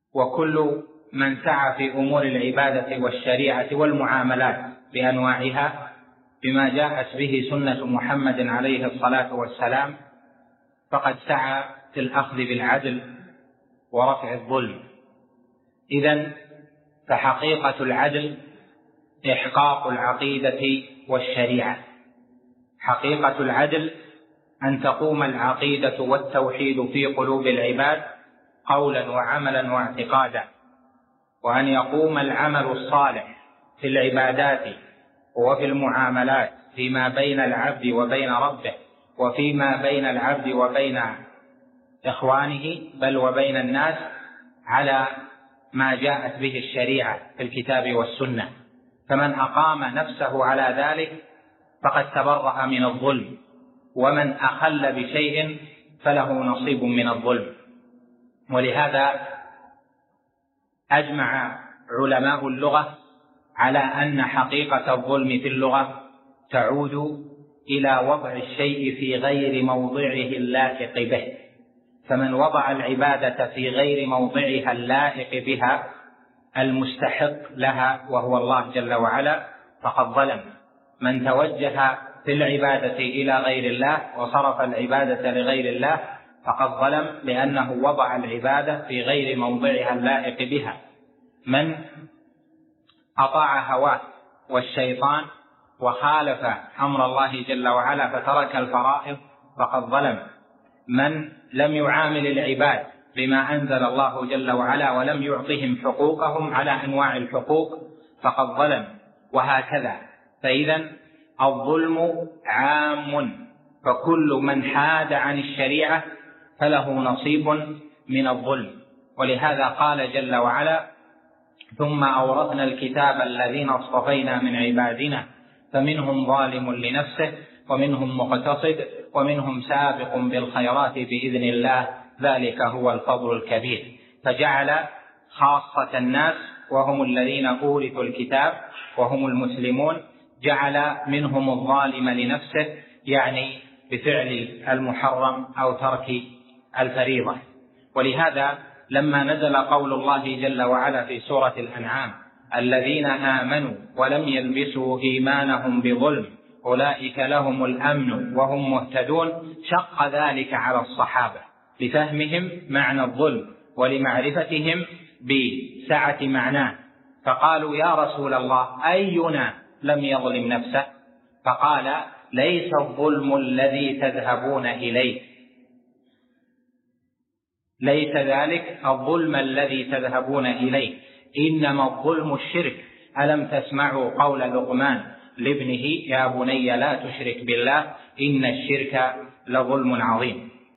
وكل من سعى في أمور العبادة والشريعة والمعاملات بأنواعها بما جاءت به سنة محمد عليه الصلاة والسلام فقد سعى في الأخذ بالعدل ورفع الظلم. إذن فحقيقة العدل إحقاق العقيدة والشريعة. حقيقة العدل أن تقوم العقيدة والتوحيد في قلوب العباد قولا وعملا واعتقادا، وأن يقوم العمل الصالح في العبادات وفي المعاملات فيما بين العبد وبين ربه، وفيما بين العبد وبين إخوانه، بل وبين الناس، على ما جاءت به الشريعة في الكتاب والسنة. فمن أقام نفسه على ذلك فقد تبرأ من الظلم، ومن أخل بشيء فله نصيب من الظلم. ولهذا أجمع علماء اللغة على أن حقيقة الظلم في اللغة تعود إلى وضع الشيء في غير موضعه اللائق به. فمن وضع العبادة في غير موضعها اللائق بها المستحق لها وهو الله جل وعلا فقد ظلم. من توجه في العبادة إلى غير الله وصرف العبادة لغير الله فقد ظلم، لأنه وضع العبادة في غير موضعها اللائق بها. من أطاع هواه والشيطان وخالف أمر الله جل وعلا فترك الفرائض فقد ظلم. من لم يعامل العباد بما أنزل الله جل وعلا ولم يعطهم حقوقهم على أنواع الحقوق فقد ظلم، وهكذا. فإذا الظلم عام، فكل من حاد عن الشريعة فله نصيب من الظلم. ولهذا قال جل وعلا: ثم أورثنا الكتاب الذين اصطفينا من عبادنا فمنهم ظالم لنفسه ومنهم مقتصد ومنهم سابق بالخيرات بإذن الله ذلك هو الفضل الكبير. فجعل خاصة الناس وهم الذين أورثوا الكتاب وهم المسلمون، جعل منهم الظالم لنفسه، يعني بفعل المحرم أو ترك الفريضة. ولهذا لما نزل قول الله جل وعلا في سورة الأنعام: الذين آمنوا ولم يلبسوا إيمانهم بظلم أولئك لهم الأمن وهم مهتدون، شق ذلك على الصحابة لفهمهم معنى الظلم ولمعرفتهم بسعة معناه، فقالوا: يا رسول الله أينا لم يظلم نفسه؟ فقال: ليس الظلم الذي تذهبون إليه، ليس ذلك الظلم الذي تذهبون إليه، إنما الظلم الشرك. ألم تسمعوا قول لقمان لابنه: يا بني لا تشرك بالله إن الشرك لظلم عظيم.